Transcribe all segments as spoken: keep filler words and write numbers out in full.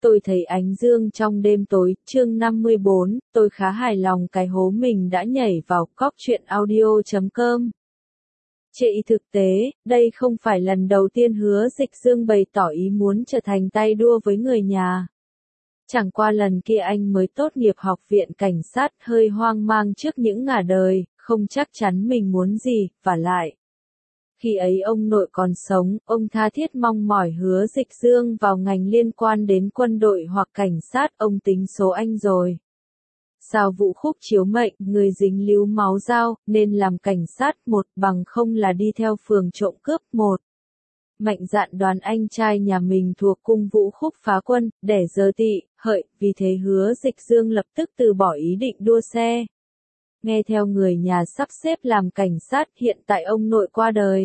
Tôi thấy ánh dương trong đêm tối, chương năm mươi bốn, tôi khá hài lòng cái hố mình đã nhảy vào. Cóc truyện audio chấm com. Chị thực tế, đây không phải lần đầu tiên Hứa Dịch Dương bày tỏ ý muốn trở thành tay đua với người nhà. Chẳng qua lần kia anh mới tốt nghiệp học viện cảnh sát, hơi hoang mang trước những ngả đời, không chắc chắn mình muốn gì, vả lại. Khi ấy ông nội còn sống, ông tha thiết mong mỏi Hứa Dịch Dương vào ngành liên quan đến quân đội hoặc cảnh sát, ông tính số anh rồi. Sao Vũ Khúc chiếu mệnh, người dính líu máu dao, nên làm cảnh sát một, bằng không là đi theo phường trộm cướp một. Mạnh dạn đoán anh trai nhà mình thuộc cung Vũ Khúc phá quân, đẻ giờ tỵ, hợi, vì thế Hứa Dịch Dương lập tức từ bỏ ý định đua xe. Nghe theo người nhà sắp xếp làm cảnh sát, hiện tại ông nội qua đời.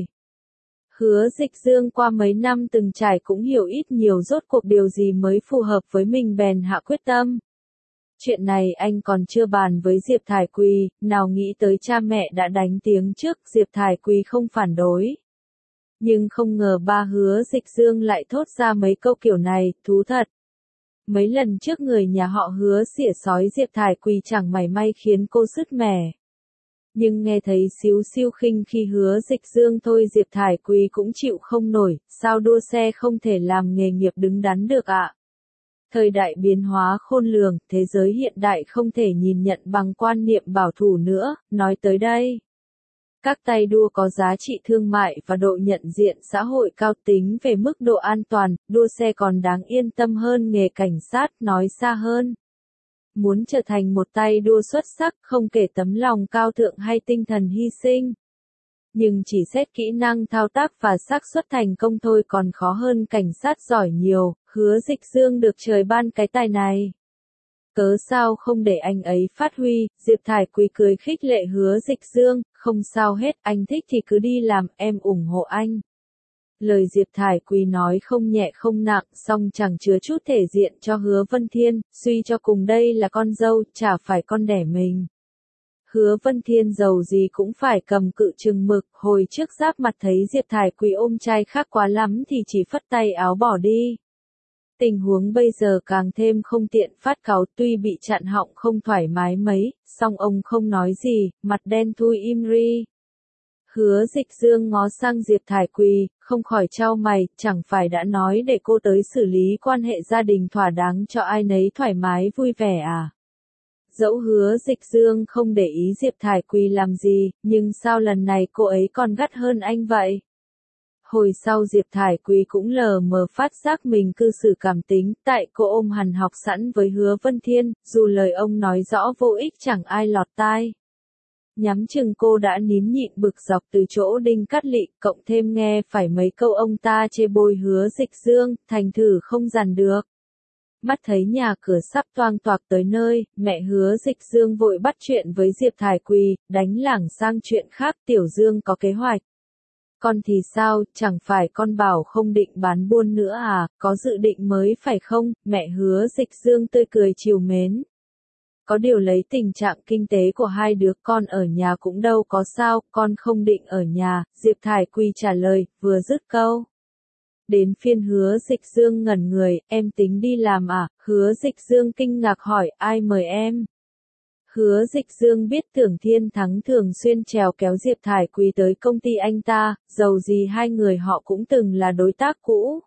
Hứa Dịch Dương qua mấy năm từng trải cũng hiểu ít nhiều rốt cuộc điều gì mới phù hợp với mình bèn hạ quyết tâm. Chuyện này anh còn chưa bàn với Diệp Thải Quỳ, nào nghĩ tới cha mẹ đã đánh tiếng trước, Diệp Thải Quỳ không phản đối. Nhưng không ngờ ba Hứa Dịch Dương lại thốt ra mấy câu kiểu này, thú thật. Mấy lần trước người nhà họ Hứa xỉa xói Diệp Thải Quỳ chẳng mảy may khiến cô sứt mẻ. Nhưng nghe thấy xíu xiu khinh khi Hứa Dịch Dương thôi Diệp Thải Quỳ cũng chịu không nổi, sao đua xe không thể làm nghề nghiệp đứng đắn được ạ? Thời đại biến hóa khôn lường, thế giới hiện đại không thể nhìn nhận bằng quan niệm bảo thủ nữa, nói tới đây. Các tay đua có giá trị thương mại và độ nhận diện xã hội cao, tính về mức độ an toàn, đua xe còn đáng yên tâm hơn nghề cảnh sát, nói xa hơn. Muốn trở thành một tay đua xuất sắc, không kể tấm lòng cao thượng hay tinh thần hy sinh. Nhưng chỉ xét kỹ năng thao tác và xác suất thành công thôi còn khó hơn cảnh sát giỏi nhiều, Hứa Dịch Dương được trời ban cái tài này. Cớ sao không để anh ấy phát huy, Diệp Thải Quỳ cười khích lệ Hứa Dịch Dương, không sao hết, anh thích thì cứ đi làm, em ủng hộ anh. Lời Diệp Thải Quỳ nói không nhẹ không nặng, song chẳng chứa chút thể diện cho Hứa Vân Thiên, suy cho cùng đây là con dâu, chả phải con đẻ mình. Hứa Vân Thiên giàu gì cũng phải cầm cự chừng mực, hồi trước giáp mặt thấy Diệp Thải Quỳ ôm trai khác quá lắm thì chỉ phất tay áo bỏ đi. Tình huống bây giờ càng thêm không tiện phát cáu, tuy bị chặn họng không thoải mái mấy, song ông không nói gì, mặt đen thui im ri. Hứa Dịch Dương ngó sang Diệp Thải Quỳ, không khỏi chau mày, chẳng phải đã nói để cô tới xử lý quan hệ gia đình thỏa đáng cho ai nấy thoải mái vui vẻ à? Dẫu Hứa Dịch Dương không để ý Diệp Thải Quỳ làm gì, nhưng sao lần này cô ấy còn gắt hơn anh vậy? Hồi sau Diệp Thải Quỳ cũng lờ mờ phát giác mình cư xử cảm tính, tại cô ôm hằn học sẵn với Hứa Vân Thiên, dù lời ông nói rõ vô ích chẳng ai lọt tai. Nhắm chừng cô đã nín nhịn bực dọc từ chỗ Đinh Cát Lị, cộng thêm nghe phải mấy câu ông ta chê bôi Hứa Dịch Dương, thành thử không dằn được. Mắt thấy nhà cửa sắp toang toạc tới nơi, mẹ Hứa Dịch Dương vội bắt chuyện với Diệp Thải Quỳ, đánh lảng sang chuyện khác, Tiểu Dương có kế hoạch. Con thì sao, chẳng phải con bảo không định bán buôn nữa à, có dự định mới phải không, mẹ Hứa Dịch Dương tươi cười trìu mến. Có điều lấy tình trạng kinh tế của hai đứa con ở nhà cũng đâu có sao, con không định ở nhà, Diệp Thải Quỳ trả lời, vừa dứt câu. Đến phiên Hứa Dịch Dương ngẩn người, em tính đi làm à, Hứa Dịch Dương kinh ngạc hỏi, ai mời em? Hứa Dịch Dương biết Tưởng Thiên Thắng thường xuyên trèo kéo Diệp Thải Quỳ tới công ty anh ta, dầu gì hai người họ cũng từng là đối tác cũ.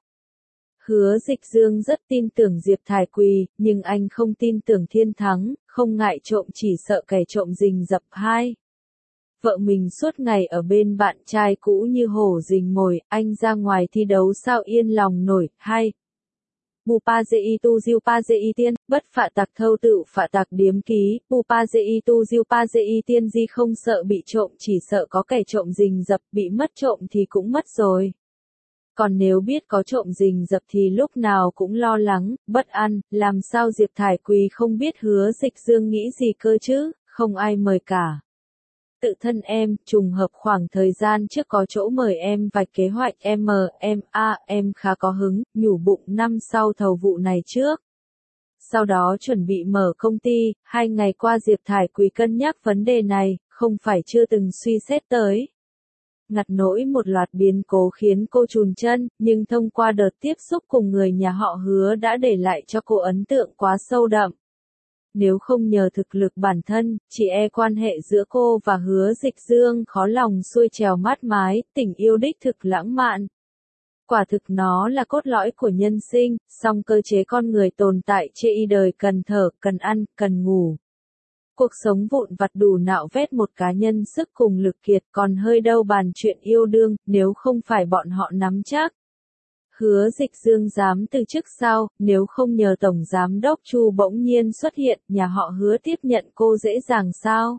Hứa Dịch Dương rất tin tưởng Diệp Thải Quỳ, nhưng anh không tin tưởng Thiên Thắng, không ngại trộm chỉ sợ kẻ trộm rình rập hai. Vợ mình suốt ngày ở bên bạn trai cũ như hổ rình mồi, anh ra ngoài thi đấu sao yên lòng nổi, hai. Bù pa dê y tu diêu pa dê y tiên, bất phạ tặc thâu tự phạ tặc điếm ký, bù pa dê y tu diêu pa dê y tiên di không sợ bị trộm chỉ sợ có kẻ trộm rình rập, bị mất trộm thì cũng mất rồi. Còn nếu biết có trộm rình rập thì lúc nào cũng lo lắng, bất an, làm sao Diệp Thải Quỳ không biết Hứa Dịch Dương nghĩ gì cơ chứ, không ai mời cả. Tự thân em, trùng hợp khoảng thời gian trước có chỗ mời em vạch kế hoạch em mờ, em, a, em khá có hứng, nhủ bụng năm sau thầu vụ này trước. Sau đó chuẩn bị mở công ty, hai ngày qua Diệp Thải Quỳ cân nhắc vấn đề này, không phải chưa từng suy xét tới. Ngặt nỗi một loạt biến cố khiến cô chùn chân, nhưng thông qua đợt tiếp xúc cùng người nhà họ Hứa đã để lại cho cô ấn tượng quá sâu đậm. Nếu không nhờ thực lực bản thân, chỉ e quan hệ giữa cô và Hứa Dịch Dương khó lòng xuôi trèo mát mái, tình yêu đích thực lãng mạn. Quả thực nó là cốt lõi của nhân sinh, song cơ chế con người tồn tại chê y đời cần thở, cần ăn, cần ngủ. Cuộc sống vụn vặt đủ nạo vét một cá nhân sức cùng lực kiệt, còn hơi đâu bàn chuyện yêu đương, nếu không phải bọn họ nắm chắc. Hứa Dịch Dương dám từ chức sao, nếu không nhờ Tổng Giám đốc Chu bỗng nhiên xuất hiện, nhà họ Hứa tiếp nhận cô dễ dàng sao?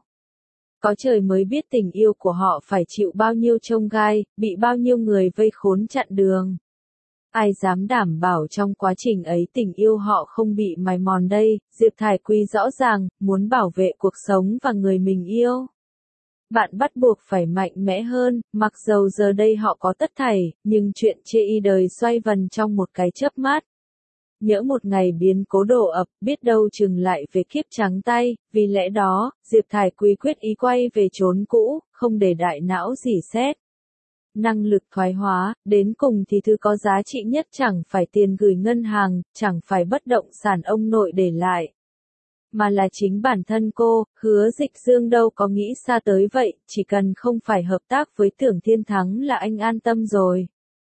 Có trời mới biết tình yêu của họ phải chịu bao nhiêu chông gai, bị bao nhiêu người vây khốn chặn đường. Ai dám đảm bảo trong quá trình ấy tình yêu họ không bị mài mòn đây, Diệp Thải Quy rõ ràng, muốn bảo vệ cuộc sống và người mình yêu. Bạn bắt buộc phải mạnh mẽ hơn, mặc dầu giờ đây họ có tất thảy, nhưng chuyện chê y đời xoay vần trong một cái chớp mắt. Nhỡ một ngày biến cố đổ ập, biết đâu chừng lại về kiếp trắng tay, vì lẽ đó, Diệp Thải Quy quyết ý quay về chốn cũ, không để đại não rỉ sét. Năng lực thoái hóa, đến cùng thì thứ có giá trị nhất chẳng phải tiền gửi ngân hàng, chẳng phải bất động sản ông nội để lại. Mà là chính bản thân cô, Hứa Dịch Dương đâu có nghĩ xa tới vậy, chỉ cần không phải hợp tác với Tưởng Thiên Thắng là anh an tâm rồi.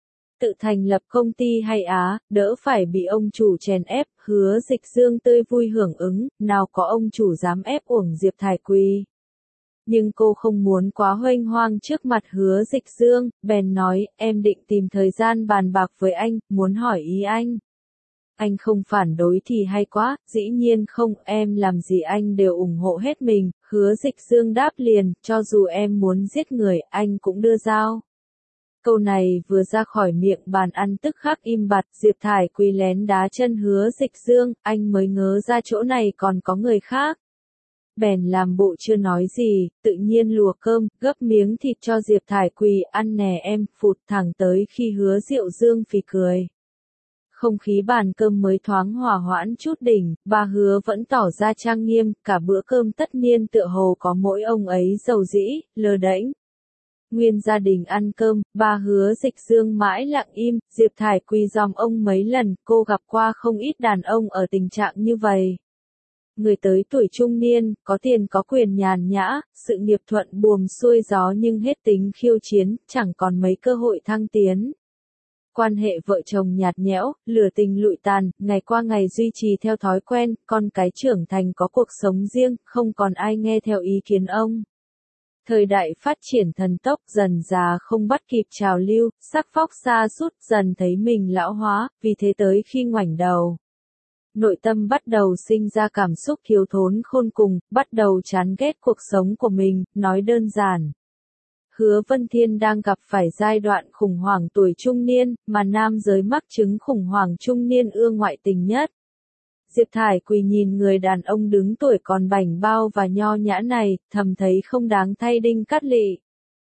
Tự thành lập công ty hay á, đỡ phải bị ông chủ chèn ép, Hứa Dịch Dương tươi vui hưởng ứng, nào có ông chủ dám ép uổng Diệp Thải Quy. Nhưng cô không muốn quá huênh hoang trước mặt Hứa Dịch Dương, bèn nói, em định tìm thời gian bàn bạc với anh, muốn hỏi ý anh. Anh không phản đối thì hay quá, dĩ nhiên không, em làm gì anh đều ủng hộ hết mình, Hứa Dịch Dương đáp liền, cho dù em muốn giết người, anh cũng đưa dao. Câu này vừa ra khỏi miệng bàn ăn tức khắc im bặt, Diệp Thải Quy lén đá chân Hứa Dịch Dương, anh mới ngớ ra chỗ này còn có người khác. Bèn làm bộ chưa nói gì, tự nhiên lùa cơm, gấp miếng thịt cho Diệp Thải Quy, ăn nè em, phụt thẳng tới khi Hứa Diệu Dương phì cười. Không khí bàn cơm mới thoáng hòa hoãn chút đỉnh, bà Hứa vẫn tỏ ra trang nghiêm, cả bữa cơm tất niên tựa hồ có mỗi ông ấy dầu dĩ, lơ đễnh. Nguyên gia đình ăn cơm, bà Hứa Dịch Dương mãi lặng im, Diệp Thải Quy dòm ông mấy lần, cô gặp qua không ít đàn ông ở tình trạng như vậy. Người tới tuổi trung niên, có tiền có quyền nhàn nhã, sự nghiệp thuận buồm xuôi gió nhưng hết tính khiêu chiến, chẳng còn mấy cơ hội thăng tiến. Quan hệ vợ chồng nhạt nhẽo, lửa tình lụi tàn, ngày qua ngày duy trì theo thói quen, con cái trưởng thành có cuộc sống riêng, không còn ai nghe theo ý kiến ông. Thời đại phát triển thần tốc dần già không bắt kịp trào lưu, sắc phóc sa sút dần thấy mình lão hóa, vì thế tới khi ngoảnh đầu. Nội tâm bắt đầu sinh ra cảm xúc thiếu thốn khôn cùng, bắt đầu chán ghét cuộc sống của mình, nói đơn giản. Hứa Vân Thiên đang gặp phải giai đoạn khủng hoảng tuổi trung niên, mà nam giới mắc chứng khủng hoảng trung niên ưa ngoại tình nhất. Diệp Thải Quy nhìn người đàn ông đứng tuổi còn bảnh bao và nho nhã này, thầm thấy không đáng thay đinh cát lị.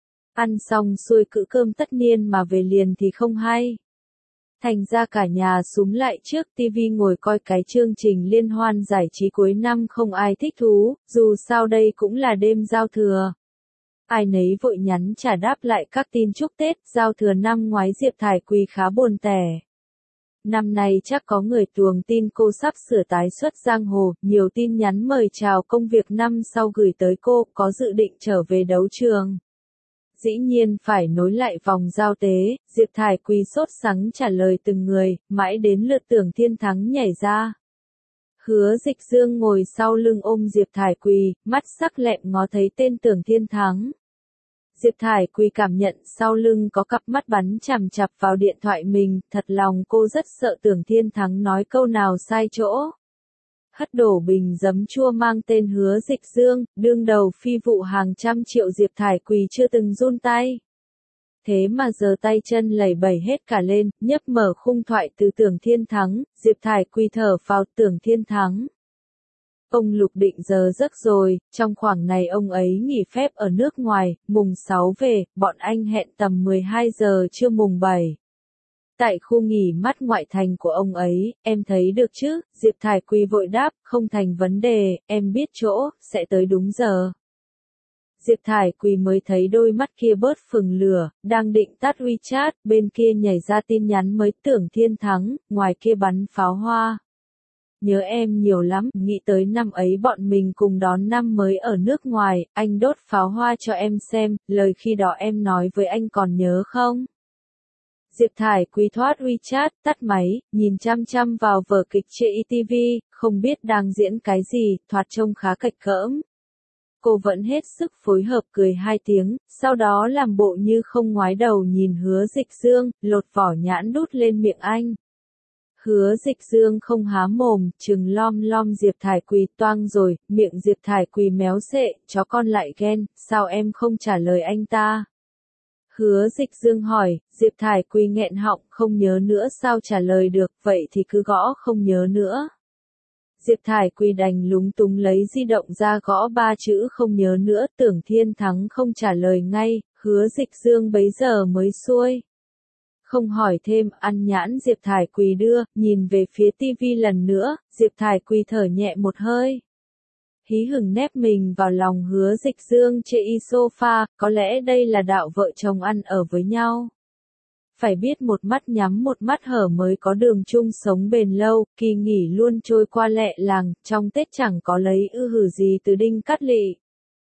Ăn xong xuôi cữ cơm tất niên mà về liền thì không hay. Thành ra cả nhà súm lại trước tivi ngồi coi cái chương trình liên hoan giải trí cuối năm không ai thích thú, dù sao đây cũng là đêm giao thừa. Ai nấy vội nhắn trả đáp lại các tin chúc Tết, giao thừa năm ngoái Diệp Thải Quy khá buồn tẻ. Năm nay chắc có người tuồng tin cô sắp sửa tái xuất giang hồ, nhiều tin nhắn mời chào công việc năm sau gửi tới cô, có dự định trở về đấu trường. Dĩ nhiên phải nối lại vòng giao tế, Diệp Thải Quy sốt sắng trả lời từng người, mãi đến lượt Tưởng Thiên Thắng nhảy ra. Hứa Dịch Dương ngồi sau lưng ôm Diệp Thải Quy, mắt sắc lẹm ngó thấy tên Tưởng Thiên Thắng. Diệp Thải Quy cảm nhận sau lưng có cặp mắt bắn chằm chằm vào điện thoại mình, thật lòng cô rất sợ Tưởng Thiên Thắng nói câu nào sai chỗ. Hất đổ bình giấm chua mang tên Hứa Dịch Dương, đương đầu phi vụ hàng trăm triệu Diệp Thải Quy chưa từng run tay. Thế mà giờ tay chân lẩy bẩy hết cả lên, nhấp mở khung thoại từ Tưởng Thiên Thắng, Diệp Thải Quy thở vào Tưởng Thiên Thắng. Ông Lục định giờ giấc rồi, trong khoảng này ông ấy nghỉ phép ở nước ngoài, mùng sáu về, bọn anh hẹn tầm mười hai giờ trưa mùng bảy. Tại khu nghỉ mát ngoại thành của ông ấy, em thấy được chứ, Diệp Thải Quy vội đáp, không thành vấn đề, em biết chỗ, sẽ tới đúng giờ. Diệp Thải Quỳ mới thấy đôi mắt kia bớt phừng lửa, đang định tắt WeChat, bên kia nhảy ra tin nhắn mới Tưởng Thiên Thắng, ngoài kia bắn pháo hoa. Nhớ em nhiều lắm, nghĩ tới năm ấy bọn mình cùng đón năm mới ở nước ngoài, anh đốt pháo hoa cho em xem, lời khi đó em nói với anh còn nhớ không? Diệp Thải Quỳ thoát WeChat, tắt máy, nhìn chăm chăm vào vở kịch trên i ti vi, không biết đang diễn cái gì, thoạt trông khá cạch cỡm. Cô vẫn hết sức phối hợp cười hai tiếng, sau đó làm bộ như không ngoái đầu nhìn Hứa Dịch Dương, lột vỏ nhãn đút lên miệng anh. Hứa Dịch Dương không há mồm, trừng lom lom Diệp Thải Quỳ toang rồi, miệng Diệp Thải Quỳ méo xệ, chó con lại ghen, sao em không trả lời anh ta? Hứa Dịch Dương hỏi, Diệp Thải Quỳ nghẹn họng, không nhớ nữa sao trả lời được, vậy thì cứ gõ không nhớ nữa. Diệp Thải Quỳ đành lúng túng lấy di động ra gõ ba chữ không nhớ nữa, Tưởng Thiên Thắng không trả lời ngay, Hứa Dịch Dương bấy giờ mới xuôi. Không hỏi thêm, ăn nhãn Diệp Thải Quỳ đưa, nhìn về phía tivi lần nữa, Diệp Thải Quỳ thở nhẹ một hơi. Hí hửng nép mình vào lòng Hứa Dịch Dương trên sofa, có lẽ đây là đạo vợ chồng ăn ở với nhau. Phải biết một mắt nhắm một mắt hở mới có đường chung sống bền lâu, kỳ nghỉ luôn trôi qua lẹ làng, trong Tết chẳng có lấy ư hử gì từ Đinh Cát Lỵ.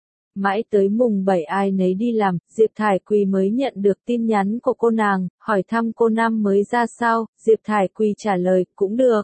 Mãi tới mùng bảy ai nấy đi làm, Diệp Thải Quỳ mới nhận được tin nhắn của cô nàng, hỏi thăm cô năm mới ra sao, Diệp Thải Quỳ trả lời, cũng được.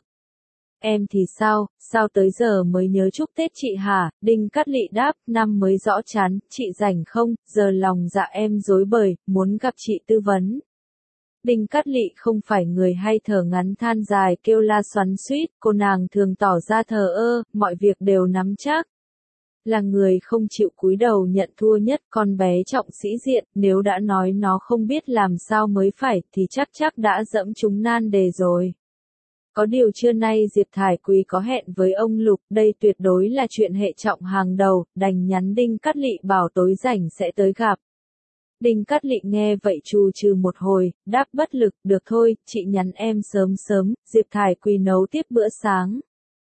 Em thì sao, sao tới giờ mới nhớ chúc Tết chị hả? Đinh Cát Lỵ đáp, năm mới rõ chán, chị rảnh không, giờ lòng dạ em rối bời, muốn gặp chị tư vấn. Đinh Cát Lỵ không phải người hay thở ngắn than dài kêu la xoắn xuýt, cô nàng thường tỏ ra thờ ơ, mọi việc đều nắm chắc. Là người không chịu cúi đầu nhận thua nhất, con bé trọng sĩ diện, nếu đã nói nó không biết làm sao mới phải, thì chắc chắc đã dẫm chúng nan đề rồi. Có điều trưa nay Diệp Thải Quỳ có hẹn với ông Lục, đây tuyệt đối là chuyện hệ trọng hàng đầu, đành nhắn Đinh Cát Lỵ bảo tối rảnh sẽ tới gặp. Đinh Cát Lỵ nghe vậy trù trừ một hồi, đáp bất lực, được thôi, chị nhắn em sớm sớm, Diệp Thải Quỳ nấu tiếp bữa sáng.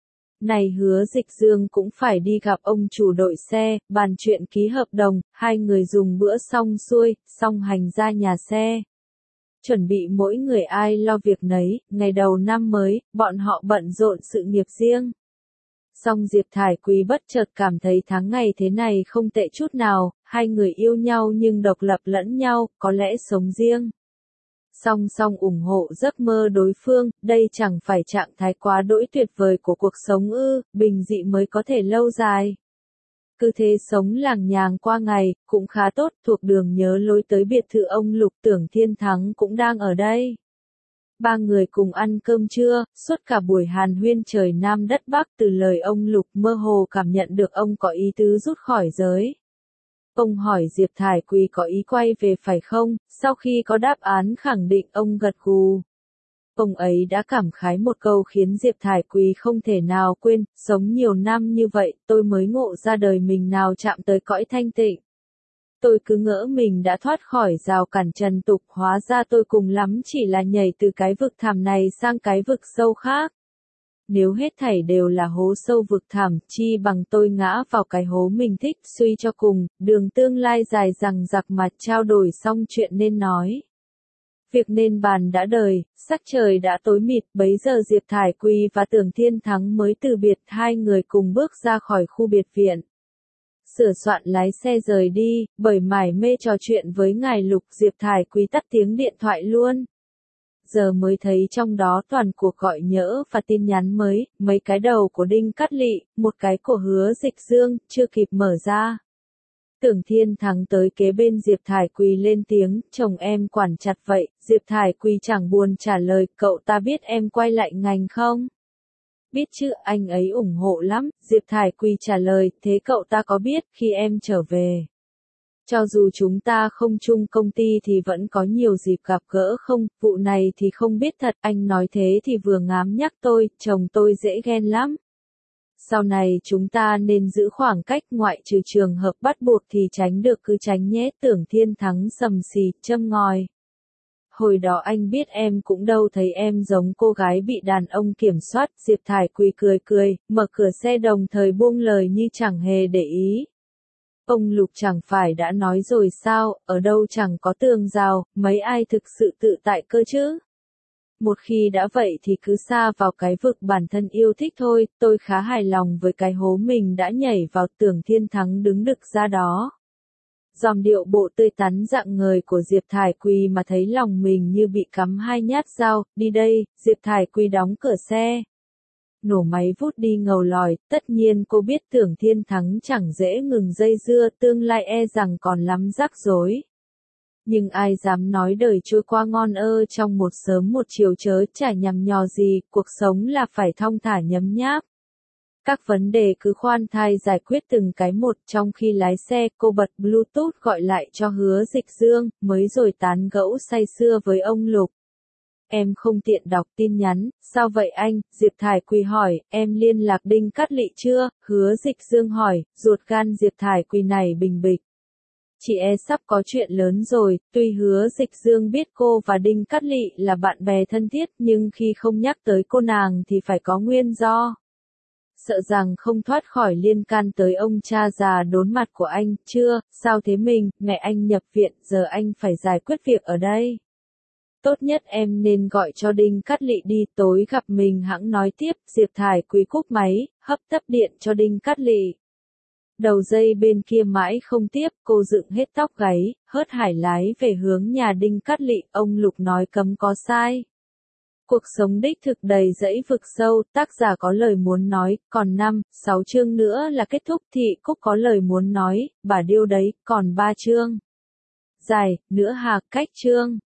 Này Hứa Dịch Dương cũng phải đi gặp ông chủ đội xe, bàn chuyện ký hợp đồng, hai người dùng bữa xong xuôi, xong hành ra nhà xe. Chuẩn bị mỗi người ai lo việc nấy, ngày đầu năm mới, bọn họ bận rộn sự nghiệp riêng. Song Diệp Thải Quỳ bất chợt cảm thấy tháng ngày thế này không tệ chút nào, hai người yêu nhau nhưng độc lập lẫn nhau, có lẽ sống riêng. Song song ủng hộ giấc mơ đối phương, đây chẳng phải trạng thái quá đỗi tuyệt vời của cuộc sống ư, bình dị mới có thể lâu dài. Cứ thế sống làng nhàng qua ngày, cũng khá tốt, thuộc đường nhớ lối tới biệt thự ông Lục, Tưởng Thiên Thắng cũng đang ở đây. Ba người cùng ăn cơm trưa, suốt cả buổi hàn huyên trời Nam đất Bắc, từ lời ông Lục mơ hồ cảm nhận được ông có ý tứ rút khỏi giới. Ông hỏi Diệp Thải Quỳ có ý quay về phải không, sau khi có đáp án khẳng định ông gật gù. Ông ấy đã cảm khái một câu khiến Diệp Thải Quỳ không thể nào quên, sống nhiều năm như vậy, tôi mới ngộ ra đời mình nào chạm tới cõi thanh tịnh. Tôi cứ ngỡ mình đã thoát khỏi rào cản trần tục, hóa ra tôi cùng lắm chỉ là nhảy từ cái vực thẳm này sang cái vực sâu khác. Nếu hết thảy đều là hố sâu vực thẳm, chi bằng tôi ngã vào cái hố mình thích, suy cho cùng, đường tương lai dài dằng dặc mà trao đổi xong chuyện nên nói. Việc nên bàn đã đời, sắc trời đã tối mịt, bấy giờ Diệp Thải Quỳ và Tưởng Thiên Thắng mới từ biệt, hai người cùng bước ra khỏi khu biệt viện. Sửa soạn lái xe rời đi, bởi mải mê trò chuyện với ngài Lục, Diệp Thải Quỳ tắt tiếng điện thoại luôn. Giờ mới thấy trong đó toàn cuộc gọi nhỡ và tin nhắn mới, mấy cái đầu của Đinh Cát Lỵ, một cái của Hứa Dịch Dương, chưa kịp mở ra. Tưởng Thiên Thắng tới kế bên Diệp Thải Quỳ lên tiếng, chồng em quản chặt vậy, Diệp Thải Quỳ chẳng buồn trả lời, cậu ta biết em quay lại ngành không? Biết chứ, anh ấy ủng hộ lắm, Diệp Thải Quỳ trả lời, thế cậu ta có biết khi em trở về? Cho dù chúng ta không chung công ty thì vẫn có nhiều dịp gặp gỡ không, vụ này thì không biết thật, anh nói thế thì vừa ngám nhắc tôi, chồng tôi dễ ghen lắm. Sau này chúng ta nên giữ khoảng cách, ngoại trừ trường hợp bắt buộc thì tránh được cứ tránh nhé. Tưởng Thiên Thắng sầm xì, châm ngòi. Hồi đó anh biết em cũng đâu thấy em giống cô gái bị đàn ông kiểm soát. Diệp Thải Quỳ cười cười, mở cửa xe đồng thời buông lời như chẳng hề để ý. Ông Lục chẳng phải đã nói rồi sao, ở đâu chẳng có tường rào, mấy ai thực sự tự tại cơ chứ? Một khi đã vậy thì cứ sa vào cái vực bản thân yêu thích thôi, tôi khá hài lòng với cái hố mình đã nhảy vào. Tưởng Thiên Thắng đứng đực ra đó. Dòm điệu bộ tươi tắn rạng ngời của Diệp Thải Quỳ mà thấy lòng mình như bị cắm hai nhát dao. Đi đây, Diệp Thải Quỳ đóng cửa xe. Nổ máy vút đi ngầu lòi, tất nhiên cô biết Tưởng Thiên Thắng chẳng dễ ngừng dây dưa, tương lai e rằng còn lắm rắc rối. Nhưng ai dám nói đời trôi qua ngon ơ trong một sớm một chiều chớ chả nhằm nhò gì, cuộc sống là phải thong thả nhấm nháp. Các vấn đề cứ khoan thai giải quyết từng cái một. Trong khi lái xe, cô bật Bluetooth gọi lại cho Hứa Dịch Dương, mới rồi tán gẫu say sưa với ông Lục. Em không tiện đọc tin nhắn, sao vậy anh? Diệp Thải Quỳ hỏi, em liên lạc Đinh Cát Lị chưa? Hứa Dịch Dương hỏi, ruột gan Diệp Thải Quỳ này bình bịch. Chị e sắp có chuyện lớn rồi. Tuy Hứa Dịch Dương biết cô và Đinh Cát Lị là bạn bè thân thiết, nhưng khi không nhắc tới cô nàng thì phải có nguyên do. Sợ rằng không thoát khỏi liên can tới ông cha già đốn mặt của anh. Chưa, sao thế mình, mẹ anh nhập viện, giờ anh phải giải quyết việc ở đây. Tốt nhất em nên gọi cho Đinh Cát Lị đi, tối gặp mình hẵng nói tiếp. Diệp Thải Quỳ cúp máy, hấp tấp điện cho Đinh Cát Lị. Đầu dây bên kia mãi không tiếp, cô dựng hết tóc gáy, hớt hải lái về hướng nhà Đinh Cát Lị. Ông Lục nói cấm có sai. Cuộc sống đích thực đầy dẫy vực sâu, tác giả có lời muốn nói, còn năm, sáu chương nữa là kết thúc. Thị Cúc có lời muốn nói, bà điêu đấy, còn ba chương. Dài, nữa hà, cách chương.